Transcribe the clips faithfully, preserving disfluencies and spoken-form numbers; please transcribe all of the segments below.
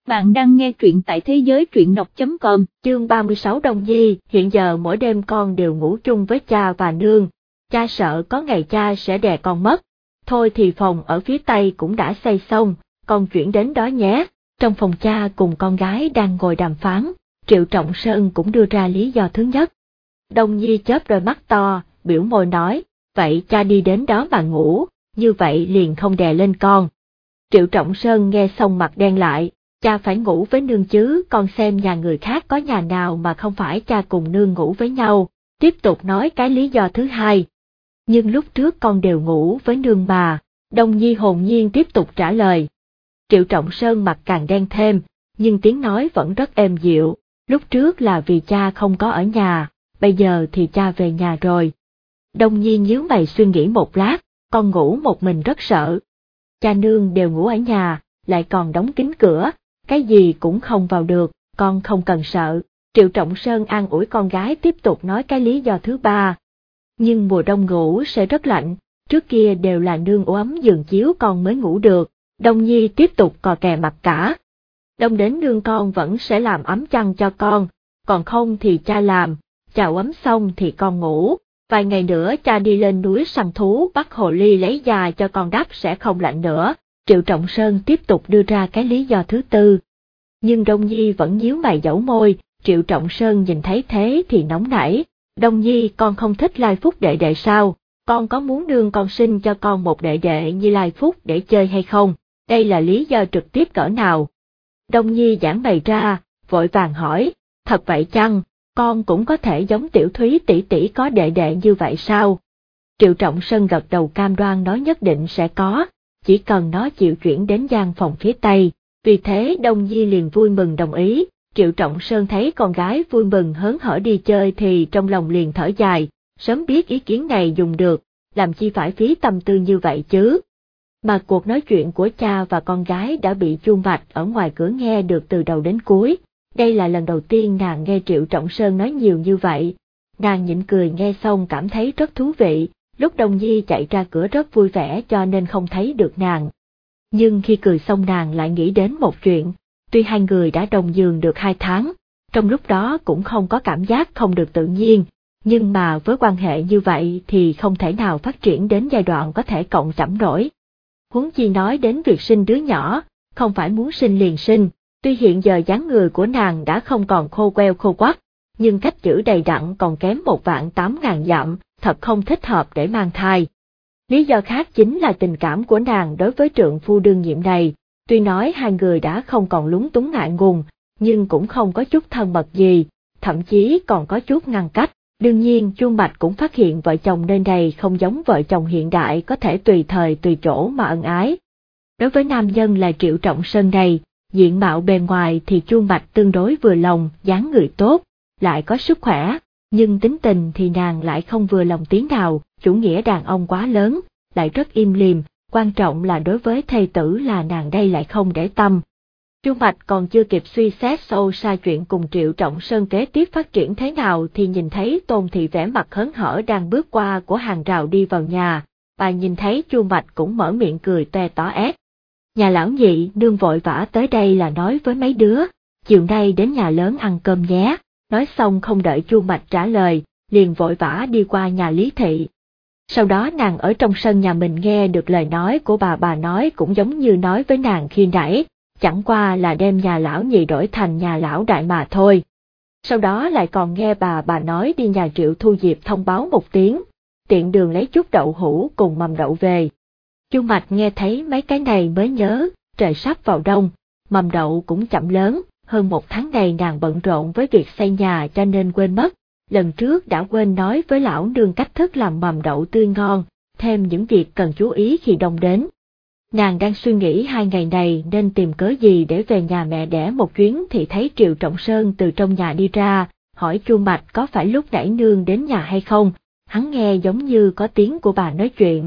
Bạn đang nghe truyện tại thế giới truyện đọc chấm com. Chương ba mươi sáu Đông Nhi. Hiện giờ mỗi đêm con đều ngủ chung với cha và nương, cha sợ có ngày cha sẽ đè con mất. Thôi thì phòng ở phía tây cũng đã xây xong, con chuyển đến đó nhé. Trong phòng cha cùng con gái đang ngồi đàm phán, Triệu Trọng Sơn cũng đưa ra lý do thứ nhất. Đông Nhi chớp đôi mắt to, biểu môi nói, vậy cha đi đến đó mà ngủ, như vậy liền không đè lên con. Triệu Trọng Sơn nghe xong mặt đen lại. Cha phải ngủ với nương chứ, con xem nhà người khác có nhà nào mà không phải cha cùng nương ngủ với nhau, tiếp tục nói cái lý do thứ hai. Nhưng lúc trước con đều ngủ với nương mà, Đông Nhi hồn nhiên tiếp tục trả lời. Triệu Trọng Sơn mặt càng đen thêm, nhưng tiếng nói vẫn rất êm dịu, lúc trước là vì cha không có ở nhà, bây giờ thì cha về nhà rồi. Đông Nhi nhíu mày suy nghĩ một lát, con ngủ một mình rất sợ. Cha nương đều ngủ ở nhà, lại còn đóng kín cửa. Cái gì cũng không vào được, con không cần sợ. Triệu Trọng Sơn an ủi con gái tiếp tục nói cái lý do thứ ba. Nhưng mùa đông ngủ sẽ rất lạnh, trước kia đều là nương ủ ấm giường chiếu con mới ngủ được. Đông Nhi tiếp tục cò kè mặt cả. Đông đến nương con vẫn sẽ làm ấm chăn cho con, còn không thì cha làm, cha ủ ấm xong thì con ngủ. Vài ngày nữa cha đi lên núi săn thú bắt hồ ly lấy da cho con đắp sẽ không lạnh nữa. Triệu Trọng Sơn tiếp tục đưa ra cái lý do thứ tư. Nhưng Đông Nhi vẫn nhíu mày dẫu môi, Triệu Trọng Sơn nhìn thấy thế thì nóng nảy. Đông Nhi, con không thích Lai Phúc đệ đệ sao? Con có muốn nương con sinh cho con một đệ đệ như Lai Phúc để chơi hay không? Đây là lý do trực tiếp cỡ nào? Đông Nhi giảng bày ra, vội vàng hỏi, thật vậy chăng? Con cũng có thể giống Tiểu Thúy tỷ tỷ có đệ đệ như vậy sao? Triệu Trọng Sơn gật đầu cam đoan nói nhất định sẽ có. Chỉ cần nó chịu chuyển đến gian phòng phía tây, vì thế Đông Nhi liền vui mừng đồng ý. Triệu Trọng Sơn thấy con gái vui mừng hớn hở đi chơi thì trong lòng liền thở dài, sớm biết ý kiến này dùng được, làm chi phải phí tâm tư như vậy chứ. Mà cuộc nói chuyện của cha và con gái đã bị chuông vạch ở ngoài cửa nghe được từ đầu đến cuối, đây là lần đầu tiên nàng nghe Triệu Trọng Sơn nói nhiều như vậy. Nàng nhịn cười nghe xong cảm thấy rất thú vị. Lúc Đông Nhi chạy ra cửa rất vui vẻ cho nên không thấy được nàng. Nhưng khi cười xong nàng lại nghĩ đến một chuyện, tuy hai người đã đồng giường được hai tháng, trong lúc đó cũng không có cảm giác không được tự nhiên, nhưng mà với quan hệ như vậy thì không thể nào phát triển đến giai đoạn có thể cộng chẩm nổi. Huống chi nói đến việc sinh đứa nhỏ, không phải muốn sinh liền sinh, tuy hiện giờ dáng người của nàng đã không còn khô queo khô quắt, nhưng cách chữ đầy đặn còn kém một vạn tám ngàn dặm. Thật không thích hợp để mang thai. Lý do khác chính là tình cảm của nàng đối với trượng phu đương nhiệm này, tuy nói hai người đã không còn lúng túng ngại ngùng, nhưng cũng không có chút thân mật gì, thậm chí còn có chút ngăn cách. Đương nhiên Chuông Bạch cũng phát hiện vợ chồng nơi này không giống vợ chồng hiện đại có thể tùy thời tùy chỗ mà ân ái. Đối với nam nhân là Triệu Trọng Sơn này, diện mạo bề ngoài thì Chuông Bạch tương đối vừa lòng, dáng người tốt, lại có sức khỏe. Nhưng tính tình thì nàng lại không vừa lòng tí nào, chủ nghĩa đàn ông quá lớn, lại rất im lìm, quan trọng là đối với thê tử là nàng đây lại không để tâm. Chu Mạch còn chưa kịp suy xét sâu xa chuyện cùng Triệu Trọng Sơn kế tiếp phát triển thế nào thì nhìn thấy Tôn Thị vẻ mặt hớn hở đang bước qua của hàng rào đi vào nhà, bà nhìn thấy Chu Mạch cũng mở miệng cười toe tó ét. Nhà lão nhị nương vội vã tới đây là nói với mấy đứa, chiều nay đến nhà lớn ăn cơm nhé. Nói xong không đợi Chu Mạch trả lời, liền vội vã đi qua nhà Lý Thị. Sau đó nàng ở trong sân nhà mình nghe được lời nói của bà bà nói cũng giống như nói với nàng khi nãy, chẳng qua là đem nhà lão nhị đổi thành nhà lão đại mà thôi. Sau đó lại còn nghe bà bà nói đi nhà Triệu Thu Diệp thông báo một tiếng, tiện đường lấy chút đậu hũ cùng mầm đậu về. Chu Mạch nghe thấy mấy cái này mới nhớ, trời sắp vào đông, mầm đậu cũng chậm lớn. Hơn một tháng này nàng bận rộn với việc xây nhà cho nên quên mất, lần trước đã quên nói với lão nương cách thức làm mầm đậu tươi ngon, thêm những việc cần chú ý khi đông đến. Nàng đang suy nghĩ hai ngày này nên tìm cớ gì để về nhà mẹ đẻ một chuyến thì thấy Triệu Trọng Sơn từ trong nhà đi ra, hỏi Chu Mạch có phải lúc nãy nương đến nhà hay không, hắn nghe giống như có tiếng của bà nói chuyện.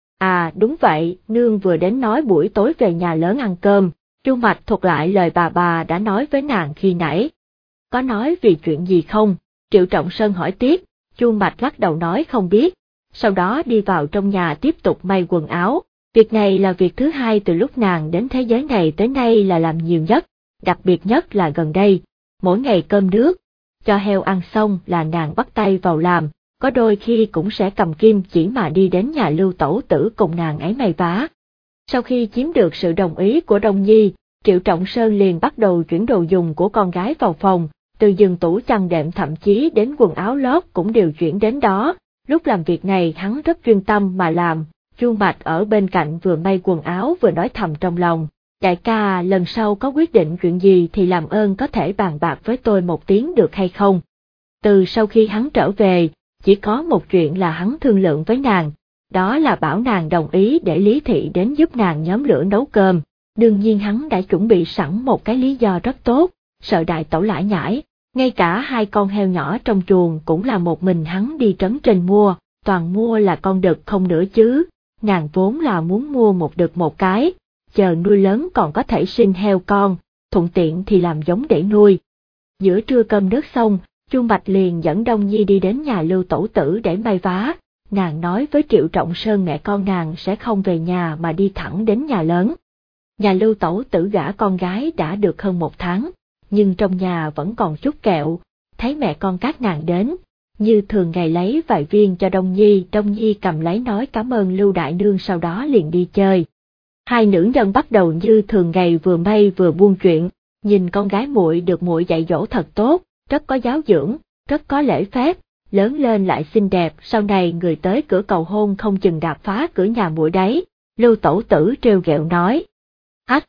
À đúng vậy, nương vừa đến nói buổi tối về nhà lớn ăn cơm. Chu Mạch thuật lại lời bà bà đã nói với nàng khi nãy. Có nói vì chuyện gì không? Triệu Trọng Sơn hỏi tiếp, Chu Mạch lắc đầu nói không biết, sau đó đi vào trong nhà tiếp tục may quần áo. Việc này là việc thứ hai từ lúc nàng đến thế giới này tới nay là làm nhiều nhất, đặc biệt nhất là gần đây, mỗi ngày cơm nước, cho heo ăn xong là nàng bắt tay vào làm, có đôi khi cũng sẽ cầm kim chỉ mà đi đến nhà Lưu Tẩu Tử cùng nàng ấy may vá. Sau khi chiếm được sự đồng ý của Đông Nhi, Triệu Trọng Sơn liền bắt đầu chuyển đồ dùng của con gái vào phòng, từ giường tủ chăn đệm thậm chí đến quần áo lót cũng đều chuyển đến đó. Lúc làm việc này hắn rất chuyên tâm mà làm, Chu Mạch ở bên cạnh vừa may quần áo vừa nói thầm trong lòng. Đại ca, lần sau có quyết định chuyện gì thì làm ơn có thể bàn bạc với tôi một tiếng được hay không? Từ sau khi hắn trở về, chỉ có một chuyện là hắn thương lượng với nàng, đó là bảo nàng đồng ý để Lý Thị đến giúp nàng nhóm lửa nấu cơm. Đương nhiên hắn đã chuẩn bị sẵn một cái lý do rất tốt, sợ đại tẩu lải nhải, ngay cả hai con heo nhỏ trong chuồng cũng là một mình hắn đi trấn trên mua, toàn mua là con đực không nữa chứ, nàng vốn là muốn mua một đực một cái, chờ nuôi lớn còn có thể sinh heo con, thuận tiện thì làm giống để nuôi. Giữa trưa cơm nước xong, Chu Mạch liền dẫn Đông Nhi đi đến nhà Lưu Tẩu Tử để may vá, nàng nói với Triệu Trọng Sơn mẹ con nàng sẽ không về nhà mà đi thẳng đến nhà lớn. Nhà Lưu Tẩu Tử gả con gái đã được hơn một tháng, nhưng trong nhà vẫn còn chút kẹo, thấy mẹ con các nàng đến, như thường ngày lấy vài viên cho Đông Nhi, Đông Nhi cầm lấy nói cảm ơn Lưu Đại Nương sau đó liền đi chơi. Hai nữ nhân bắt đầu như thường ngày vừa may vừa buôn chuyện, nhìn con gái muội được muội dạy dỗ thật tốt, rất có giáo dưỡng, rất có lễ phép, lớn lên lại xinh đẹp, sau này người tới cửa cầu hôn không chừng đạp phá cửa nhà muội đấy. Lưu Tẩu Tử trêu ghẹo nói. Ách!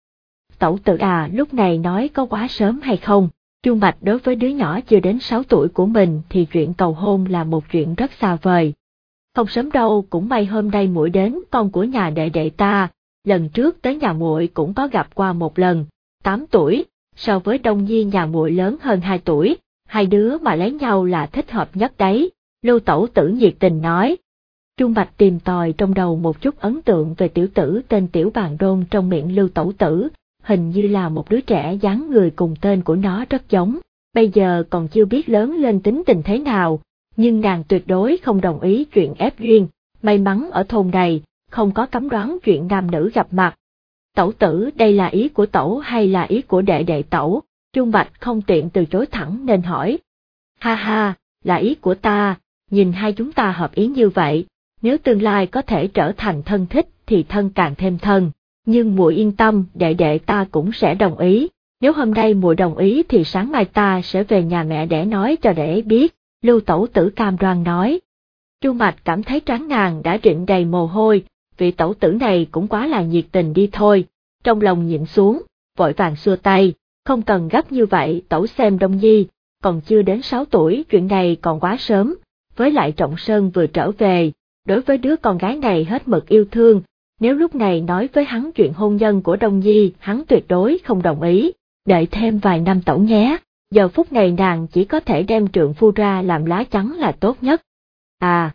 Tẩu Tử à, lúc này nói có quá sớm hay không? Chu Mạch đối với đứa nhỏ chưa đến sáu tuổi của mình thì chuyện cầu hôn là một chuyện rất xa vời. Không sớm đâu, cũng may hôm nay muội đến, con của nhà đệ đệ ta, lần trước tới nhà muội cũng có gặp qua một lần, tám tuổi, so với Đông Nhi nhà muội lớn hơn hai tuổi, hai đứa mà lấy nhau là thích hợp nhất đấy, Lưu Tẩu Tử nhiệt tình nói. Chu Mạch tìm tòi trong đầu một chút ấn tượng về tiểu tử tên Tiểu Bàn Đôn trong miệng Lưu Tẩu Tử, hình như là một đứa trẻ dáng người cùng tên của nó rất giống, bây giờ còn chưa biết lớn lên tính tình thế nào, nhưng nàng tuyệt đối không đồng ý chuyện ép duyên, may mắn ở thôn này, không có cấm đoán chuyện nam nữ gặp mặt. Tẩu Tử, đây là ý của tẩu hay là ý của đệ đệ tẩu? Chu Mạch không tiện từ chối thẳng nên hỏi. Ha ha, là ý của ta, nhìn hai chúng ta hợp ý như vậy, nếu tương lai có thể trở thành thân thích thì thân càng thêm thân, nhưng muội yên tâm, đệ đệ ta cũng sẽ đồng ý, nếu hôm nay muội đồng ý thì sáng mai ta sẽ về nhà mẹ để nói cho đệ ấy biết, Lưu Tẩu Tử cam đoan nói. Chu Mạch cảm thấy trán nàng đã rịn đầy mồ hôi, vị tẩu tử này cũng quá là nhiệt tình đi thôi, trong lòng nhịn xuống, vội vàng xua tay, không cần gấp như vậy, tẩu xem Đông Nhi, còn chưa đến sáu tuổi, chuyện này còn quá sớm, với lại Trọng Sơn vừa trở về, đối với đứa con gái này hết mực yêu thương, nếu lúc này nói với hắn chuyện hôn nhân của Đông Nhi, hắn tuyệt đối không đồng ý, đợi thêm vài năm tẩu nhé, giờ phút này nàng chỉ có thể đem trượng phu ra làm lá chắn là tốt nhất. À!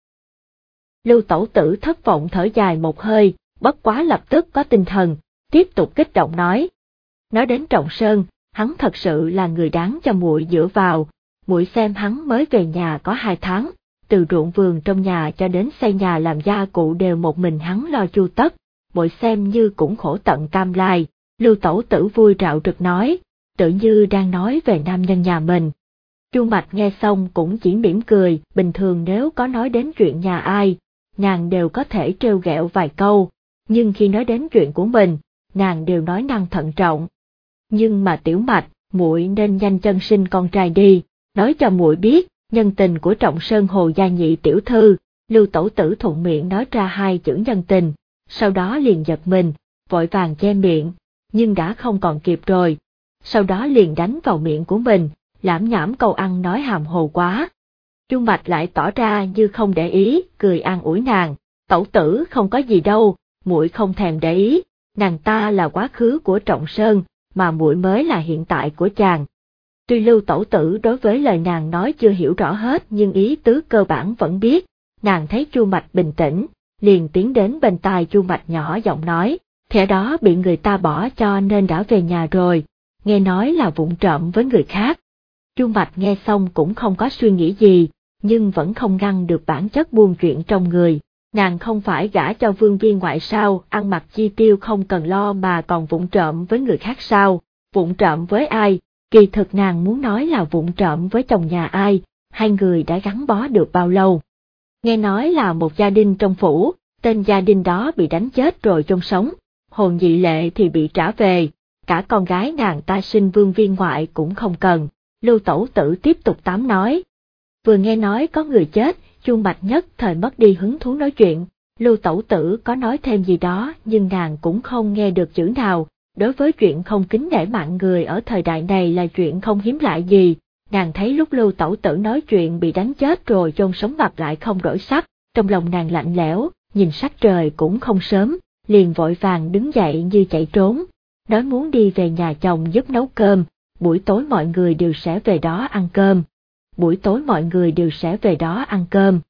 Lưu Tẩu Tử thất vọng thở dài một hơi, bất quá lập tức có tinh thần, tiếp tục kích động nói. Nói đến Trọng Sơn, hắn thật sự là người đáng cho muội dựa vào, muội xem hắn mới về nhà có hai tháng, từ ruộng vườn trong nhà cho đến xây nhà làm gia cụ đều một mình hắn lo chu tất, muội xem như cũng khổ tận cam lai. Lưu Tẩu Tử vui rạo rực nói, tự như đang nói về nam nhân nhà mình. Chu Mạch nghe xong cũng chỉ mỉm cười, bình thường nếu có nói đến chuyện nhà ai, nàng đều có thể trêu ghẹo vài câu, nhưng khi nói đến chuyện của mình, nàng đều nói năng thận trọng. Nhưng mà Tiểu Mạch, muội nên nhanh chân sinh con trai đi, nói cho muội biết, nhân tình của Trọng Sơn Hồ gia nhị tiểu thư. Lưu Tẩu Tử thuận miệng nói ra hai chữ nhân tình, sau đó liền giật mình, vội vàng che miệng, nhưng đã không còn kịp rồi, sau đó liền đánh vào miệng của mình, lảm nhảm câu ăn nói hàm hồ quá. Chu Mạch lại tỏ ra như không để ý, cười an ủi nàng, Tẩu Tử không có gì đâu, muội không thèm để ý, nàng ta là quá khứ của Trọng Sơn, mà muội mới là hiện tại của chàng. Tuy Lưu Tẩu Tử đối với lời nàng nói chưa hiểu rõ hết nhưng ý tứ cơ bản vẫn biết, nàng thấy Chu Mạch bình tĩnh, liền tiến đến bên tai Chu Mạch nhỏ giọng nói, thẻ đó bị người ta bỏ cho nên đã về nhà rồi, nghe nói là vụng trộm với người khác. Chu Mạch nghe xong cũng không có suy nghĩ gì, nhưng vẫn không ngăn được bản chất buôn chuyện trong người. Nàng không phải gả cho vương viên ngoại sao, ăn mặc chi tiêu không cần lo mà còn vụng trộm với người khác sao, Vụng trộm với ai? Kỳ thực nàng muốn nói là vụng trộm với chồng nhà ai, hai người đã gắn bó được bao lâu. Nghe nói là một gia đình trong phủ, tên gia đình đó bị đánh chết rồi chôn sống, Hồ Nhị Lệ thì bị trả về, cả con gái nàng ta sinh vương viên ngoại cũng không cần. Lưu Tẩu Tử tiếp tục tám nói. Vừa nghe nói có người chết, Chu Mạch nhất thời mất đi hứng thú nói chuyện. Lưu Tẩu Tử có nói thêm gì đó nhưng nàng cũng không nghe được chữ nào. Đối với chuyện không kính nể mạng người ở thời đại này là chuyện không hiếm lạ gì, nàng thấy lúc Lưu Tẩu Tử nói chuyện bị đánh chết rồi chôn sống mặt lại không đổi sắc, trong lòng nàng lạnh lẽo, nhìn sắc trời cũng không sớm, liền vội vàng đứng dậy như chạy trốn, nói muốn đi về nhà chồng giúp nấu cơm, buổi tối mọi người đều sẽ về đó ăn cơm. Buổi tối mọi người đều sẽ về đó ăn cơm.